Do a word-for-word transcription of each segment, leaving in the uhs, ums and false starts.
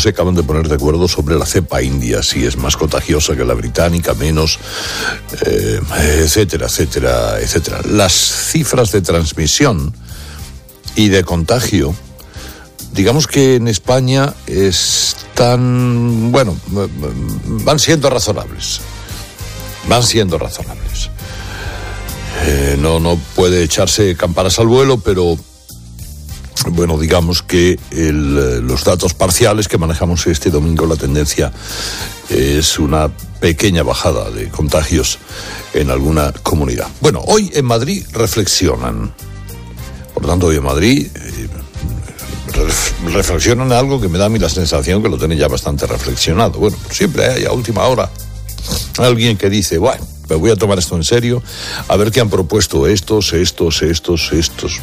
se acaban de poner de acuerdo sobre la cepa india, si es más contagiosa que la británica, menos, eh, etcétera, etcétera, etcétera. Las cifras de transmisión y de contagio, digamos que en España están, bueno, van siendo razonables. Van siendo razonables. Eh, no, no puede echarse campanas al vuelo, pero bueno, digamos que el, los datos parciales que manejamos este domingo, la tendencia es una pequeña bajada de contagios en alguna comunidad. Bueno, hoy en Madrid reflexionan. Por lo tanto, hoy en Madrid eh, reflexionan en algo que me da a mí la sensación que lo tienen ya bastante reflexionado. Bueno, siempre hay a última hora alguien que dice, bueno, me voy a tomar esto en serio, a ver qué han propuesto estos, estos, estos, estos.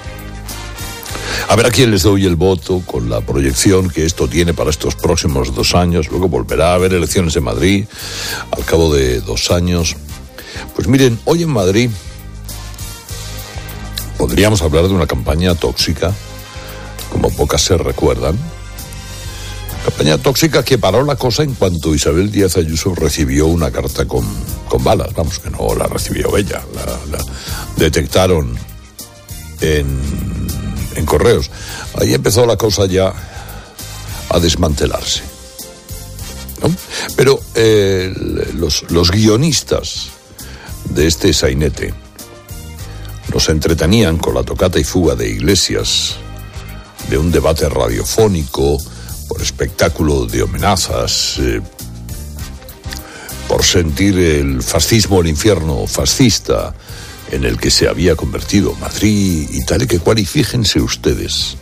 A ver a quién les doy el voto con la proyección que esto tiene para estos próximos dos años. Luego volverá a haber elecciones en Madrid al cabo de dos años. Pues miren, hoy en Madrid podríamos hablar de una campaña tóxica, como pocas se recuerdan. Campaña tóxica que paró la cosa en cuanto Isabel Díaz Ayuso recibió una carta con, con balas. Vamos, que no la recibió ella, la, la detectaron en, en correos. Ahí empezó la cosa ya a desmantelarse, ¿no? Pero eh, los, los guionistas de este sainete nos entretenían con la tocata y fuga de Iglesias, de un debate radiofónico, por espectáculo de amenazas, eh, por sentir el fascismo, el infierno fascista en el que se había convertido Madrid y tal y que cual. Y fíjense ustedes,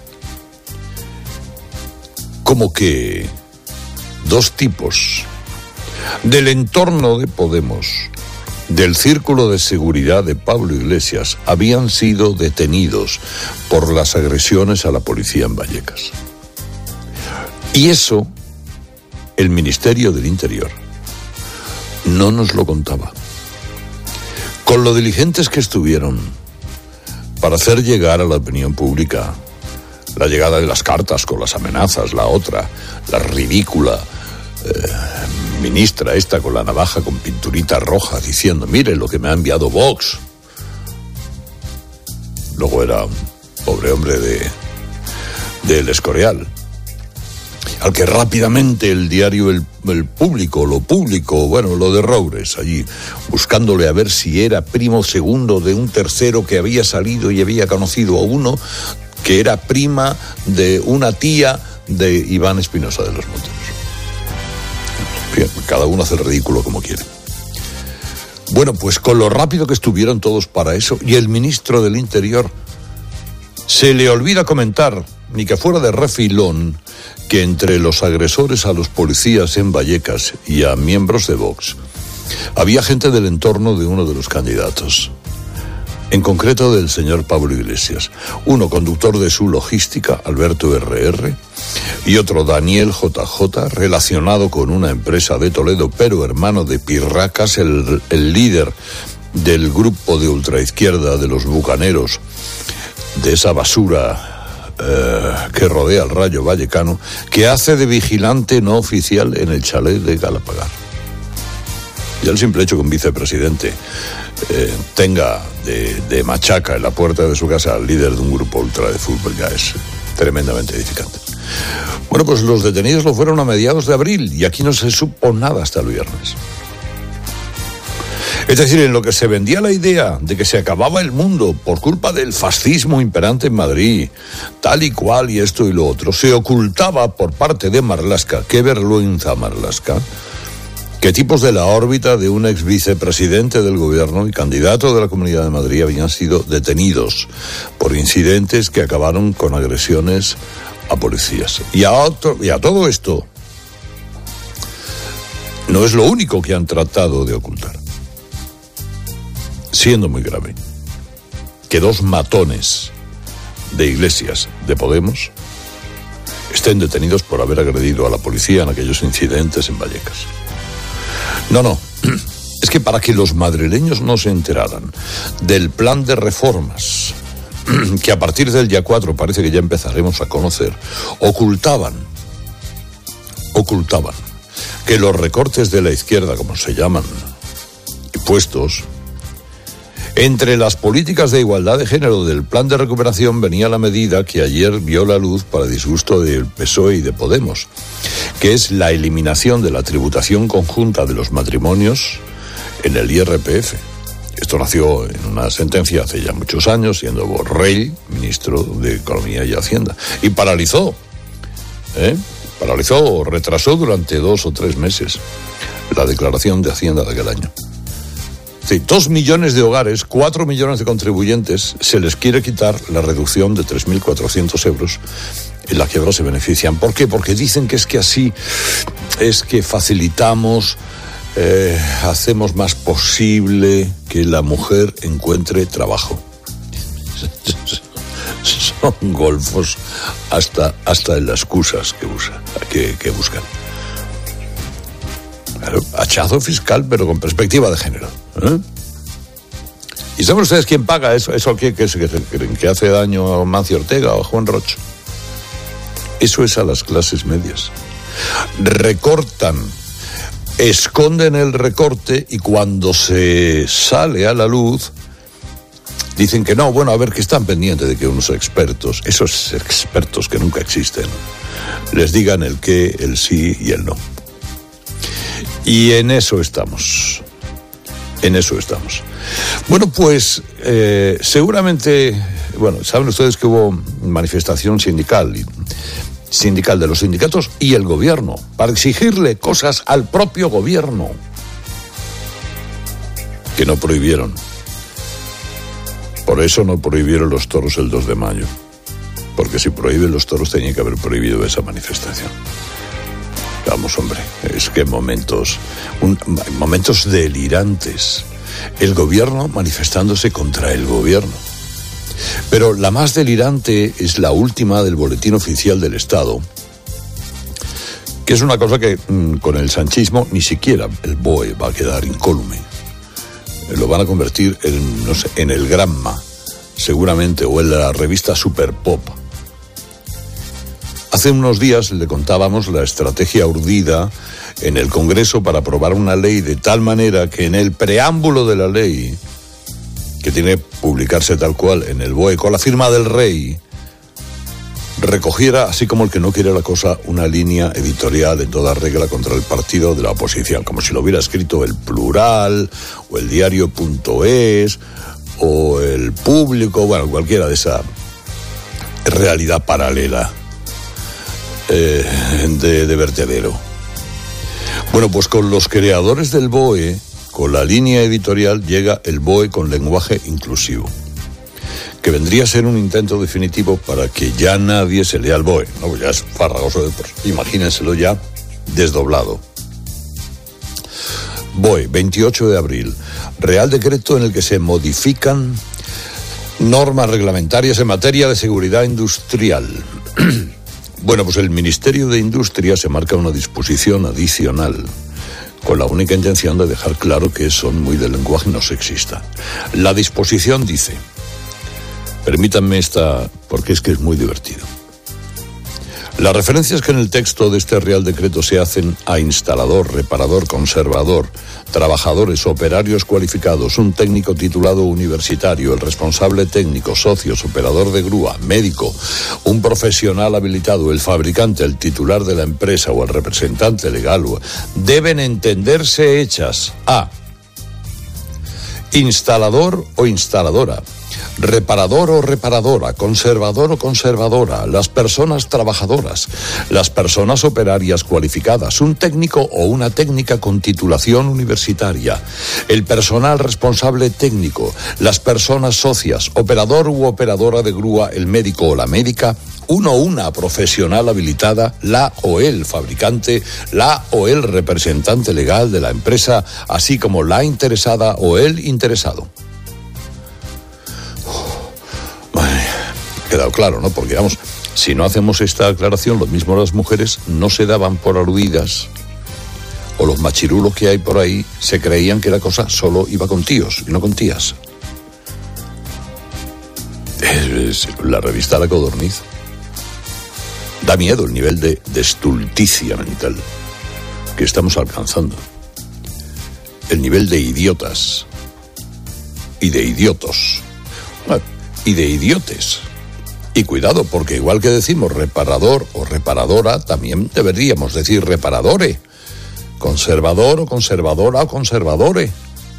como que dos tipos del entorno de Podemos, del círculo de seguridad de Pablo Iglesias, habían sido detenidos por las agresiones a la policía en Vallecas. Y eso, el Ministerio del Interior no nos lo contaba. Con lo diligentes que estuvieron para hacer llegar a la opinión pública la llegada de las cartas con las amenazas, la otra, la ridícula eh, ministra esta con la navaja con pinturita roja diciendo, mire lo que me ha enviado Vox. Luego era un pobre hombre de, de El Escorial, al que rápidamente el diario El, el Público, lo público, bueno, lo de Roures, allí, buscándole a ver si era primo segundo de un tercero que había salido y había conocido a uno que era prima de una tía de Iván Espinosa de los Monteros. Bien, cada uno hace el ridículo como quiere. Bueno, pues con lo rápido que estuvieron todos para eso, y el ministro del Interior se le olvida comentar, ni que fuera de refilón, que entre los agresores a los policías en Vallecas y a miembros de Vox había gente del entorno de uno de los candidatos, en concreto del señor Pablo Iglesias, uno conductor de su logística, Alberto erre erre, y otro Daniel jota jota, relacionado con una empresa de Toledo, pero hermano de Pirracas, el, el líder del grupo de ultraizquierda de los bucaneros, de esa basura Eh, que rodea al Rayo Vallecano, que hace de vigilante no oficial en el chalet de Galapagar. Y el simple hecho que un vicepresidente eh, tenga de, de machaca en la puerta de su casa al líder de un grupo ultra de fútbol ya es tremendamente edificante. Bueno, pues los detenidos lo fueron a mediados de abril y aquí no se supo nada hasta el viernes. Es decir, en lo que se vendía la idea de que se acababa el mundo por culpa del fascismo imperante en Madrid, tal y cual y esto y lo otro, se ocultaba por parte de Marlaska, qué vergüenza Marlaska, que tipos de la órbita de un ex vicepresidente del gobierno y candidato de la Comunidad de Madrid habían sido detenidos por incidentes que acabaron con agresiones a policías. Y a, otro, y a todo esto no es lo único que han tratado de ocultar, siendo muy grave que dos matones de Iglesias de Podemos estén detenidos por haber agredido a la policía en aquellos incidentes en Vallecas. No, no, es que para que los madrileños no se enteraran del plan de reformas que a partir del día cuatro parece que ya empezaremos a conocer, ocultaban ocultaban que los recortes de la izquierda, como se llaman, puestos, entre las políticas de igualdad de género del plan de recuperación venía la medida que ayer vio la luz para disgusto del P S O E y de Podemos, que es la eliminación de la tributación conjunta de los matrimonios en el I R P F. Esto nació en una sentencia hace ya muchos años, siendo Borrell ministro de Economía y Hacienda, y paralizó, ¿eh? paralizó o retrasó durante dos o tres meses la declaración de Hacienda de aquel año. Sí, dos millones de hogares, cuatro millones de contribuyentes, se les quiere quitar la reducción de tres mil cuatrocientos euros en la que ahora se benefician. ¿Por qué? Porque dicen que es que así es que facilitamos, eh, hacemos más posible que la mujer encuentre trabajo. Son golfos hasta, hasta en las excusas que, usa, que, que buscan. Claro, hachazo fiscal, pero con perspectiva de género. ¿Eh? ¿Y saben ustedes quién paga eso? ¿Eso qué, qué, qué, qué, que hace daño a Mancio Ortega o a Juan Roch? Eso es a las clases medias. Recortan, esconden el recorte y cuando se sale a la luz dicen que no, bueno, a ver, que están pendientes de que unos expertos, esos expertos que nunca existen, les digan el qué, el sí y el no. Y en eso estamos. En eso estamos. Bueno, pues eh, seguramente, bueno, saben ustedes que hubo manifestación sindical, y, sindical de los sindicatos y el gobierno, para exigirle cosas al propio gobierno, que no prohibieron. Por eso no prohibieron los toros el dos de mayo, porque si prohíben los toros tenía que haber prohibido esa manifestación. Vamos, hombre, es que momentos, un, momentos delirantes. El gobierno manifestándose contra el gobierno. Pero la más delirante es la última del Boletín Oficial del Estado, que es una cosa que mmm, con el sanchismo ni siquiera el B O E va a quedar incólume. Lo van a convertir en, no sé, en el Granma, seguramente, o en la revista Super Pop. Hace unos días le contábamos la estrategia urdida en el Congreso para aprobar una ley de tal manera que en el preámbulo de la ley, que tiene que publicarse tal cual en el B O E con la firma del rey, recogiera, así como el que no quiere la cosa, una línea editorial en toda regla contra el partido de la oposición, como si lo hubiera escrito El Plural, o el Diario.es, o El Público, bueno, cualquiera de esa realidad paralela eh, de, de vertedero. Bueno, pues con los creadores del B O E, con la línea editorial, llega el B O E con lenguaje inclusivo, que vendría a ser un intento definitivo para que ya nadie se lea el B O E. No, ya es farragoso de por sí. Imagínenselo ya desdoblado. B O E, veintiocho de abril. Real decreto en el que se modifican normas reglamentarias en materia de seguridad industrial. Bueno, pues el Ministerio de Industria se marca una disposición adicional con la única intención de dejar claro que son muy del lenguaje no sexista. La disposición dice... Permítanme esta, porque es que es muy divertido. Las referencias que en el texto de este Real Decreto se hacen a instalador, reparador, conservador, trabajadores, operarios cualificados, un técnico titulado universitario, el responsable técnico, socios, operador de grúa, médico, un profesional habilitado, el fabricante, el titular de la empresa o el representante legal, deben entenderse hechas a instalador o instaladora, reparador o reparadora, conservador o conservadora, las personas trabajadoras, las personas operarias cualificadas, un técnico o una técnica con titulación universitaria, el personal responsable técnico, las personas socias, operador u operadora de grúa, el médico o la médica, uno o una profesional habilitada, la o el fabricante, la o el representante legal de la empresa, así como la interesada o el interesado. Quedado claro, ¿no? Porque, vamos, si no hacemos esta aclaración, lo mismo las mujeres no se daban por aludidas, o los machirulos que hay por ahí se creían que la cosa solo iba con tíos y no con tías. Es la revista La Codorniz Da miedo el nivel de, de estulticia mental que estamos alcanzando. El nivel de idiotas y de idiotos y de idiotes. Y cuidado, porque igual que decimos reparador o reparadora, también deberíamos decir reparadore, conservador o conservadora o conservadore.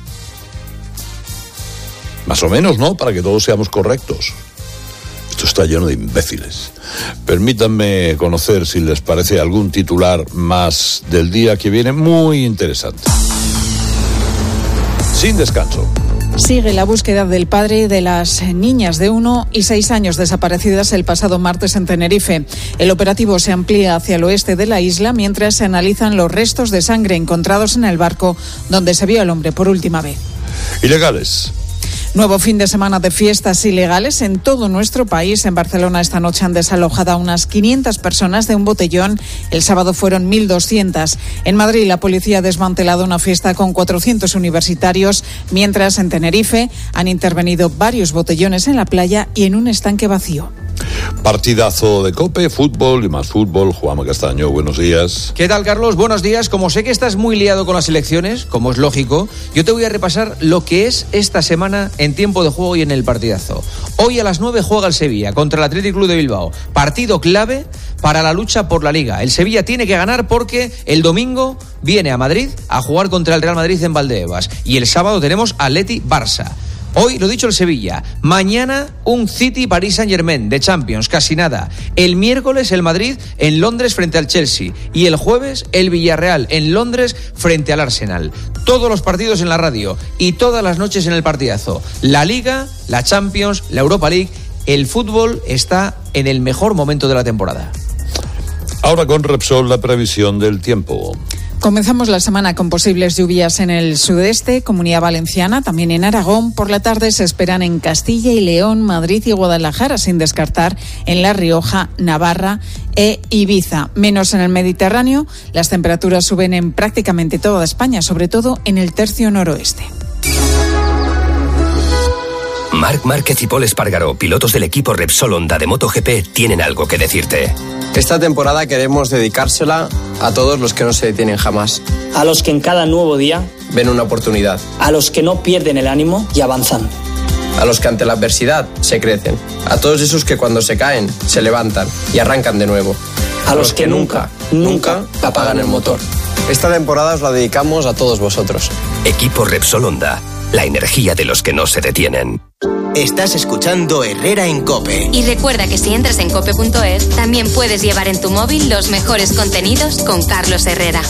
Más o menos, ¿no? Para que todos seamos correctos. Esto está lleno de imbéciles. Permítanme conocer, si les parece, algún titular más del día que viene muy interesante. Sin descanso. Sigue la búsqueda del padre de las niñas de uno y seis años desaparecidas el pasado martes en Tenerife. El operativo se amplía hacia el oeste de la isla mientras se analizan los restos de sangre encontrados en el barco donde se vio al hombre por última vez. Ilegales. Nuevo fin de semana de fiestas ilegales en todo nuestro país. En Barcelona esta noche han desalojado a unas quinientas personas de un botellón. El sábado fueron mil doscientas. En Madrid la policía ha desmantelado una fiesta con cuatrocientos universitarios, mientras en Tenerife han intervenido varios botellones en la playa y en un estanque vacío. Partidazo de COPE, fútbol y más fútbol. Juanma Castaño, buenos días. ¿Qué tal, Carlos? Buenos días. Como sé que estás muy liado con las elecciones, como es lógico, yo te voy a repasar lo que es esta semana en tiempo de juego y en el partidazo. Hoy a las nueve juega el Sevilla contra el Athletic Club de Bilbao. Partido clave para la lucha por la Liga. El Sevilla tiene que ganar porque el domingo viene a Madrid a jugar contra el Real Madrid en Valdebebas. Y el sábado tenemos Atleti-Barça. Hoy, lo dicho, el Sevilla. Mañana, un City-Paris Saint-Germain de Champions, casi nada. El miércoles, el Madrid en Londres frente al Chelsea. Y el jueves, el Villarreal en Londres frente al Arsenal. Todos los partidos en la radio y todas las noches en el partidazo. La Liga, la Champions, la Europa League. El fútbol está en el mejor momento de la temporada. Ahora con Repsol, la previsión del tiempo. Comenzamos la semana con posibles lluvias en el sudeste, Comunidad Valenciana, también en Aragón. Por la tarde se esperan en Castilla y León, Madrid y Guadalajara, sin descartar en La Rioja, Navarra e Ibiza. Menos en el Mediterráneo, las temperaturas suben en prácticamente toda España, sobre todo en el tercio noroeste. Marc Márquez y Pol Espargaró, pilotos del equipo Repsol Honda de MotoGP, tienen algo que decirte. Esta temporada queremos dedicársela a todos los que no se detienen jamás. A los que en cada nuevo día ven una oportunidad. A los que no pierden el ánimo y avanzan. A los que ante la adversidad se crecen. A todos esos que cuando se caen se levantan y arrancan de nuevo. A, a los, los que, que nunca, nunca apagan el motor. Esta temporada os la dedicamos a todos vosotros. Equipo Repsol Honda, la energía de los que no se detienen. Estás escuchando Herrera en COPE. Y recuerda que si entras en cope punto es, también puedes llevar en tu móvil los mejores contenidos con Carlos Herrera.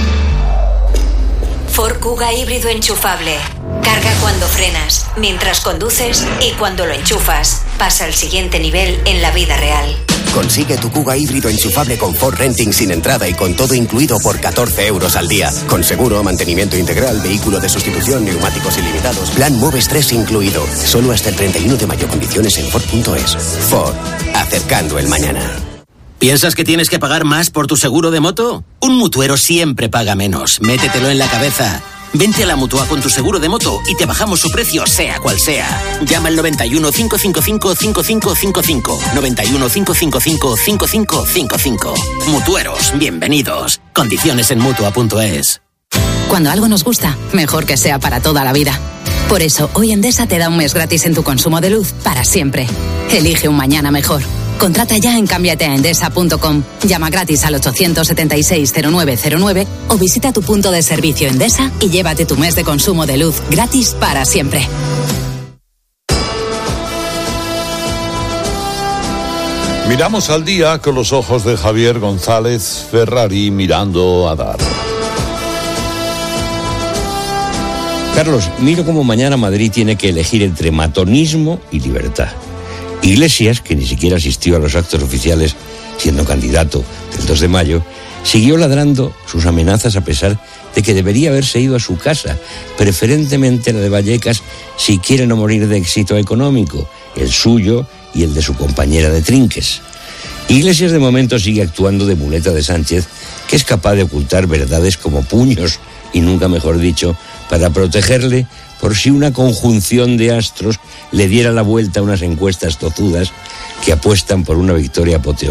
Ford Kuga híbrido enchufable. Carga cuando frenas, mientras conduces y cuando lo enchufas. Pasa al siguiente nivel en la vida real. Consigue tu Kuga híbrido enchufable con Ford Renting sin entrada y con todo incluido por catorce euros al día. Con seguro, mantenimiento integral, vehículo de sustitución, neumáticos ilimitados. Plan Moves tres incluido. Solo hasta el treinta y uno de mayo. Condiciones en Ford punto es. Ford, acercando el mañana. ¿Piensas que tienes que pagar más por tu seguro de moto? Un mutuero siempre paga menos. Métetelo en la cabeza. Vente a la Mutua con tu seguro de moto y te bajamos su precio, sea cual sea. Llama al noventa y uno, cinco cinco cinco, cinco cinco cinco cinco. noventa y uno, cinco cinco cinco, cinco cinco cinco cinco. Mutueros, bienvenidos. Condiciones en Mutua punto es. Cuando algo nos gusta, mejor que sea para toda la vida. Por eso, hoy Endesa te da un mes gratis en tu consumo de luz para siempre. Elige un mañana mejor. Contrata ya en cámbiate a endesa punto com. Llama gratis al ochocientos setenta y seis cero nueve cero nueve o visita tu punto de servicio Endesa y llévate tu mes de consumo de luz gratis para siempre. Miramos al día con los ojos de Javier González Ferrari mirando a dar. Carlos, miro cómo mañana Madrid tiene que elegir entre matonismo y libertad. Iglesias, que ni siquiera asistió a los actos oficiales siendo candidato del dos de mayo, siguió ladrando sus amenazas a pesar de que debería haberse ido a su casa, preferentemente la de Vallecas, si quiere no morir de éxito económico, el suyo y el de su compañera de trinques. Iglesias de momento sigue actuando de muleta de Sánchez, que es capaz de ocultar verdades como puños, y nunca mejor dicho, para protegerle por si una conjunción de astros le diera la vuelta a unas encuestas tozudas que apuestan por una victoria apoteósica